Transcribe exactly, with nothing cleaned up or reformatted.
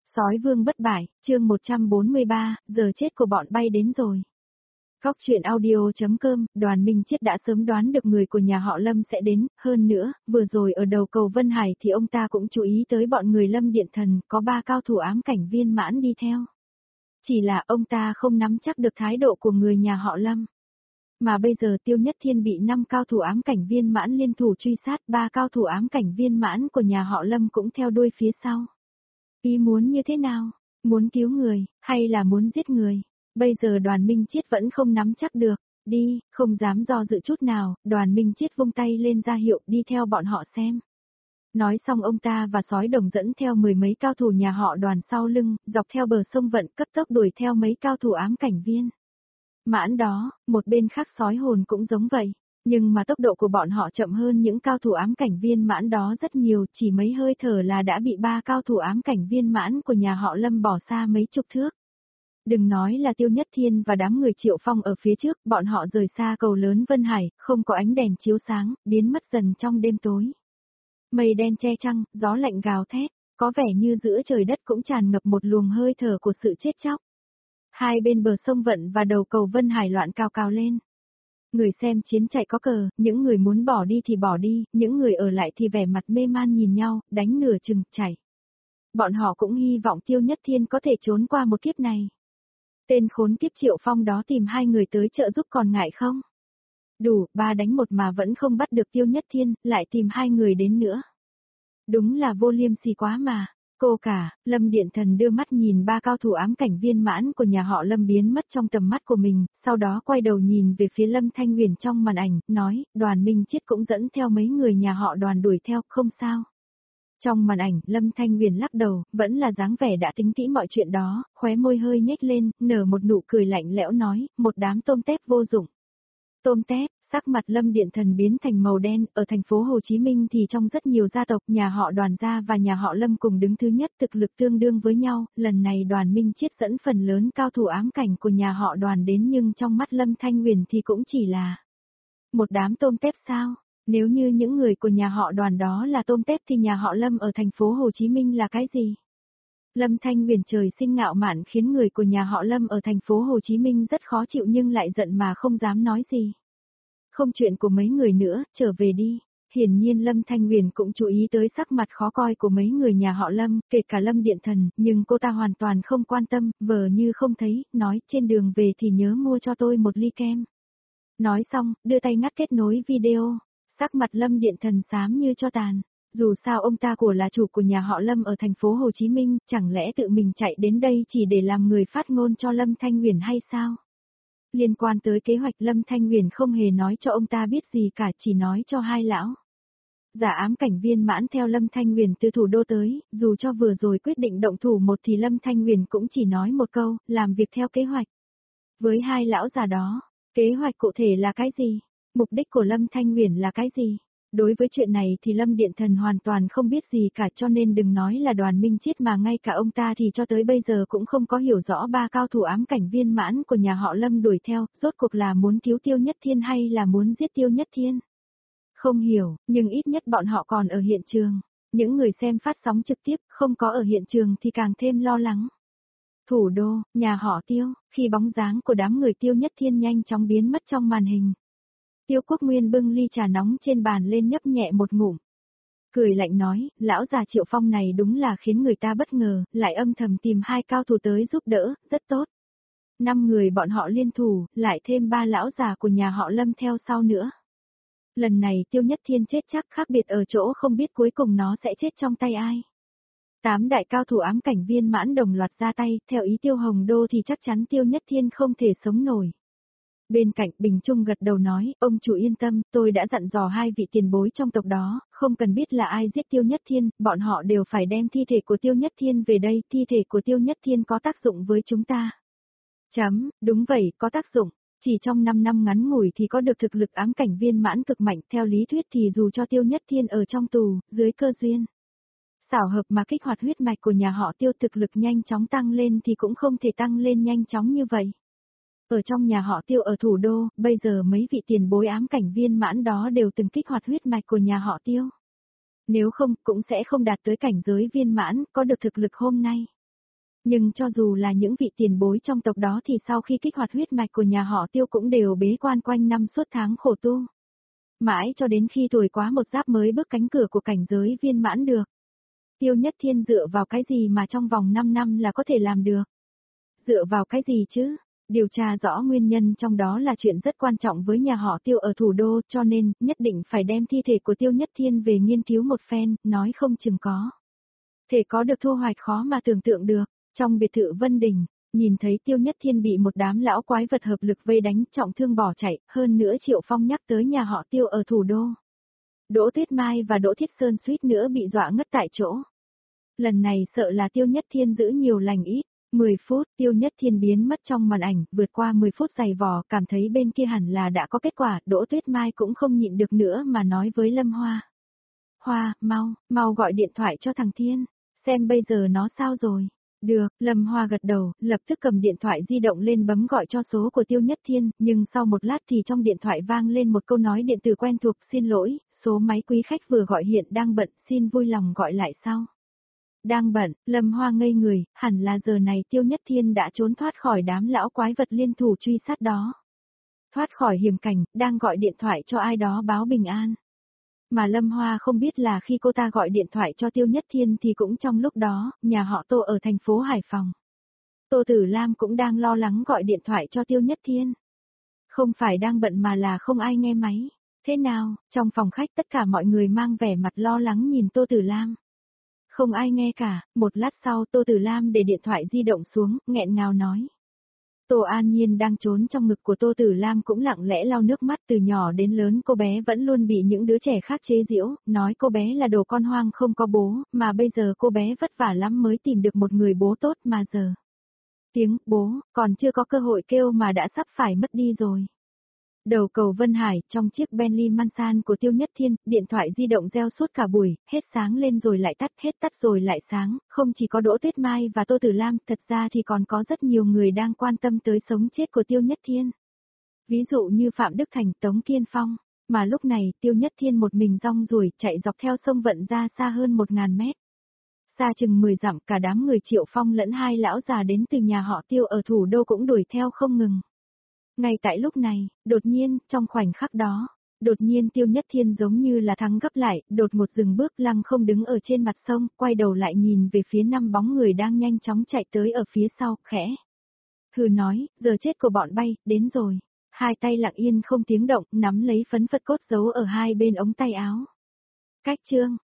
Sói vương bất bại, chương một trăm bốn mươi ba, giờ chết của bọn bay đến rồi. Góc truyện audio.com, Đoàn Minh Chiết đã sớm đoán được người của nhà họ Lâm sẽ đến, hơn nữa, vừa rồi ở đầu cầu Vân Hải thì ông ta cũng chú ý tới bọn người Lâm Điện Thần, có ba cao thủ ám cảnh viên mãn đi theo. Chỉ là ông ta không nắm chắc được thái độ của người nhà họ Lâm. Mà bây giờ Tiêu Nhất Thiên bị năm cao thủ ám cảnh viên mãn liên thủ truy sát, ba cao thủ ám cảnh viên mãn của nhà họ Lâm cũng theo đuôi phía sau. Ý muốn như thế nào? Muốn cứu người, hay là muốn giết người? Bây giờ Đoàn Minh Chiết vẫn không nắm chắc được. Đi, không dám do dự chút nào, Đoàn Minh Chiết vung tay lên ra hiệu đi theo bọn họ xem. Nói xong ông ta và Sói Đồng dẫn theo mười mấy cao thủ nhà họ Đoàn sau lưng, dọc theo bờ sông Vận cấp tốc đuổi theo mấy cao thủ ám cảnh viên. Mãn đó, một bên khác Sói Hồn cũng giống vậy. Nhưng mà tốc độ của bọn họ chậm hơn những cao thủ ám cảnh viên mãn đó rất nhiều, chỉ mấy hơi thở là đã bị ba cao thủ ám cảnh viên mãn của nhà họ Lâm bỏ xa mấy chục thước. Đừng nói là Tiêu Nhất Thiên và đám người Triệu Phong ở phía trước, bọn họ rời xa cầu lớn Vân Hải, không có ánh đèn chiếu sáng, biến mất dần trong đêm tối. Mây đen che trăng, gió lạnh gào thét, có vẻ như giữa trời đất cũng tràn ngập một luồng hơi thở của sự chết chóc. Hai bên bờ sông Vận và đầu cầu Vân Hải loạn cao cao lên. Người xem chiến chạy có cờ, những người muốn bỏ đi thì bỏ đi, những người ở lại thì vẻ mặt mê man nhìn nhau, đánh nửa chừng, chảy. Bọn họ cũng hy vọng Tiêu Nhất Thiên có thể trốn qua một kiếp này. Tên khốn kiếp Triệu Phong đó tìm hai người tới trợ giúp còn ngại không? Đủ, ba đánh một mà vẫn không bắt được Tiêu Nhất Thiên, lại tìm hai người đến nữa. Đúng là vô liêm sỉ quá mà. Cô cả, Lâm Điện Thần đưa mắt nhìn ba cao thủ ám cảnh viên mãn của nhà họ Lâm biến mất trong tầm mắt của mình, sau đó quay đầu nhìn về phía Lâm Thanh Huyền trong màn ảnh, nói, Đoàn Minh Chiết cũng dẫn theo mấy người nhà họ Đoàn đuổi theo, không sao. Trong màn ảnh, Lâm Thanh Huyền lắc đầu, vẫn là dáng vẻ đã tính kỹ mọi chuyện đó, khóe môi hơi nhếch lên, nở một nụ cười lạnh lẽo nói, một đám tôm tép vô dụng. Tôm tép. Sắc mặt Lâm Điện Thần biến thành màu đen, ở thành phố Hồ Chí Minh thì trong rất nhiều gia tộc nhà họ Đoàn gia và nhà họ Lâm cùng đứng thứ nhất thực lực tương đương với nhau, lần này Đoàn Minh Chiết dẫn phần lớn cao thủ ám cảnh của nhà họ Đoàn đến nhưng trong mắt Lâm Thanh Huyền thì cũng chỉ là một đám tôm tép sao, nếu như những người của nhà họ Đoàn đó là tôm tép thì nhà họ Lâm ở thành phố Hồ Chí Minh là cái gì? Lâm Thanh Huyền trời sinh ngạo mạn khiến người của nhà họ Lâm ở thành phố Hồ Chí Minh rất khó chịu nhưng lại giận mà không dám nói gì. Không chuyện của mấy người nữa, trở về đi. Hiển nhiên Lâm Thanh Huyền cũng chú ý tới sắc mặt khó coi của mấy người nhà họ Lâm, kể cả Lâm Điện Thần, nhưng cô ta hoàn toàn không quan tâm, vờ như không thấy, nói trên đường về thì nhớ mua cho tôi một ly kem. Nói xong, đưa tay ngắt kết nối video, sắc mặt Lâm Điện Thần xám như cho tàn. Dù sao ông ta của là chủ của nhà họ Lâm ở thành phố Hồ Chí Minh, chẳng lẽ tự mình chạy đến đây chỉ để làm người phát ngôn cho Lâm Thanh Huyền hay sao? Liên quan tới kế hoạch Lâm Thanh Huyền không hề nói cho ông ta biết gì cả, chỉ nói cho hai lão. Giả ám cảnh viên mãn theo Lâm Thanh Huyền từ thủ đô tới, dù cho vừa rồi quyết định động thủ một thì Lâm Thanh Huyền cũng chỉ nói một câu, làm việc theo kế hoạch. Với hai lão già đó, kế hoạch cụ thể là cái gì? Mục đích của Lâm Thanh Huyền là cái gì? Đối với chuyện này thì Lâm Điện Thần hoàn toàn không biết gì cả cho nên đừng nói là Đoàn Minh Chiết mà ngay cả ông ta thì cho tới bây giờ cũng không có hiểu rõ ba cao thủ ám cảnh viên mãn của nhà họ Lâm đuổi theo, rốt cuộc là muốn cứu Tiêu Nhất Thiên hay là muốn giết Tiêu Nhất Thiên. Không hiểu, nhưng ít nhất bọn họ còn ở hiện trường. Những người xem phát sóng trực tiếp không có ở hiện trường thì càng thêm lo lắng. Thủ đô, nhà họ Tiêu, khi bóng dáng của đám người Tiêu Nhất Thiên nhanh chóng biến mất trong màn hình. Tiêu Quốc Nguyên bưng ly trà nóng trên bàn lên nhấp nhẹ một ngụm. Cười lạnh nói, lão già Triệu Phong này đúng là khiến người ta bất ngờ, lại âm thầm tìm hai cao thủ tới giúp đỡ, rất tốt. Năm người bọn họ liên thủ, lại thêm ba lão già của nhà họ Lâm theo sau nữa. Lần này Tiêu Nhất Thiên chết chắc khác biệt ở chỗ không biết cuối cùng nó sẽ chết trong tay ai. Tám đại cao thủ ám cảnh viên mãn đồng loạt ra tay, theo ý Tiêu Hồng Đô thì chắc chắn Tiêu Nhất Thiên không thể sống nổi. Bên cạnh Bình Trung gật đầu nói, ông chủ yên tâm, tôi đã dặn dò hai vị tiền bối trong tộc đó, không cần biết là ai giết Tiêu Nhất Thiên, bọn họ đều phải đem thi thể của Tiêu Nhất Thiên về đây, thi thể của Tiêu Nhất Thiên có tác dụng với chúng ta. Chấm, đúng vậy, có tác dụng, chỉ trong năm năm ngắn ngủi thì có được thực lực ám cảnh viên mãn cực mạnh, theo lý thuyết thì dù cho Tiêu Nhất Thiên ở trong tù, dưới cơ duyên. Xảo hợp mà kích hoạt huyết mạch của nhà họ Tiêu thực lực nhanh chóng tăng lên thì cũng không thể tăng lên nhanh chóng như vậy. Ở trong nhà họ Tiêu ở thủ đô, bây giờ mấy vị tiền bối ám cảnh viên mãn đó đều từng kích hoạt huyết mạch của nhà họ Tiêu. Nếu không, cũng sẽ không đạt tới cảnh giới viên mãn, có được thực lực hôm nay. Nhưng cho dù là những vị tiền bối trong tộc đó thì sau khi kích hoạt huyết mạch của nhà họ Tiêu cũng đều bế quan quanh năm suốt tháng khổ tu. Mãi cho đến khi tuổi quá một giáp mới bước cánh cửa của cảnh giới viên mãn được. Tiêu Nhất Thiên dựa vào cái gì mà trong vòng năm năm là có thể làm được? Dựa vào cái gì chứ? Điều tra rõ nguyên nhân trong đó là chuyện rất quan trọng với nhà họ Tiêu ở thủ đô, cho nên nhất định phải đem thi thể của Tiêu Nhất Thiên về nghiên cứu một phen, nói không chừng có thể có được thu hoạch khó mà tưởng tượng được. Trong biệt thự Vân Đình, nhìn thấy Tiêu Nhất Thiên bị một đám lão quái vật hợp lực vây đánh trọng thương bỏ chạy, hơn nữa Triệu Phong nhắc tới nhà họ Tiêu ở thủ đô. Đỗ Tuyết Mai và Đỗ Thiết Sơn suýt nữa bị dọa ngất tại chỗ. Lần này sợ là Tiêu Nhất Thiên giữ nhiều lành ít. mười phút, Tiêu Nhất Thiên biến mất trong màn ảnh, vượt qua mười phút giày vò, cảm thấy bên kia hẳn là đã có kết quả, Đỗ Tuyết Mai cũng không nhịn được nữa mà nói với Lâm Hoa. Hoa, mau, mau gọi điện thoại cho thằng Thiên, xem bây giờ nó sao rồi. Được, Lâm Hoa gật đầu, lập tức cầm điện thoại di động lên bấm gọi cho số của Tiêu Nhất Thiên, nhưng sau một lát thì trong điện thoại vang lên một câu nói điện tử quen thuộc, xin lỗi, số máy quý khách vừa gọi hiện đang bận, xin vui lòng gọi lại sau. Đang bận, Lâm Hoa ngây người, hẳn là giờ này Tiêu Nhất Thiên đã trốn thoát khỏi đám lão quái vật liên thủ truy sát đó. Thoát khỏi hiểm cảnh, đang gọi điện thoại cho ai đó báo bình an. Mà Lâm Hoa không biết là khi cô ta gọi điện thoại cho Tiêu Nhất Thiên thì cũng trong lúc đó, nhà họ Tô ở thành phố Hải Phòng. Tô Tử Lam cũng đang lo lắng gọi điện thoại cho Tiêu Nhất Thiên. Không phải đang bận mà là không ai nghe máy. Thế nào, trong phòng khách tất cả mọi người mang vẻ mặt lo lắng nhìn Tô Tử Lam. Không ai nghe cả, một lát sau Tô Tử Lam để điện thoại di động xuống, nghẹn ngào nói. Tô An Nhiên đang trốn trong ngực của Tô Tử Lam cũng lặng lẽ lau nước mắt, từ nhỏ đến lớn cô bé vẫn luôn bị những đứa trẻ khác chế giễu, nói cô bé là đồ con hoang không có bố, mà bây giờ cô bé vất vả lắm mới tìm được một người bố tốt mà giờ. Tiếng bố, còn chưa có cơ hội kêu mà đã sắp phải mất đi rồi. Đầu cầu Vân Hải, trong chiếc Bentley Mansan của Tiêu Nhất Thiên, điện thoại di động reo suốt cả buổi, hết sáng lên rồi lại tắt, hết tắt rồi lại sáng, không chỉ có Đỗ Tuyết Mai và Tô Tử Lam, thật ra thì còn có rất nhiều người đang quan tâm tới sống chết của Tiêu Nhất Thiên. Ví dụ như Phạm Đức Thành, Tống Kiên Phong, mà lúc này Tiêu Nhất Thiên một mình rong ruổi, chạy dọc theo sông Vận ra xa hơn một ngàn mét. Xa chừng mười dặm, cả đám người Triệu Phong lẫn hai lão già đến từ nhà họ Tiêu ở thủ đô cũng đuổi theo không ngừng. Ngay tại lúc này, đột nhiên, trong khoảnh khắc đó, đột nhiên Tiêu Nhất Thiên giống như là thắng gấp lại, đột ngột dừng bước, lăng không đứng ở trên mặt sông, quay đầu lại nhìn về phía năm bóng người đang nhanh chóng chạy tới ở phía sau, khẽ. Hừ nói, giờ chết của bọn bay, đến rồi. Hai tay lặng yên không tiếng động, nắm lấy phấn phật cốt giấu ở hai bên ống tay áo. Cách chương.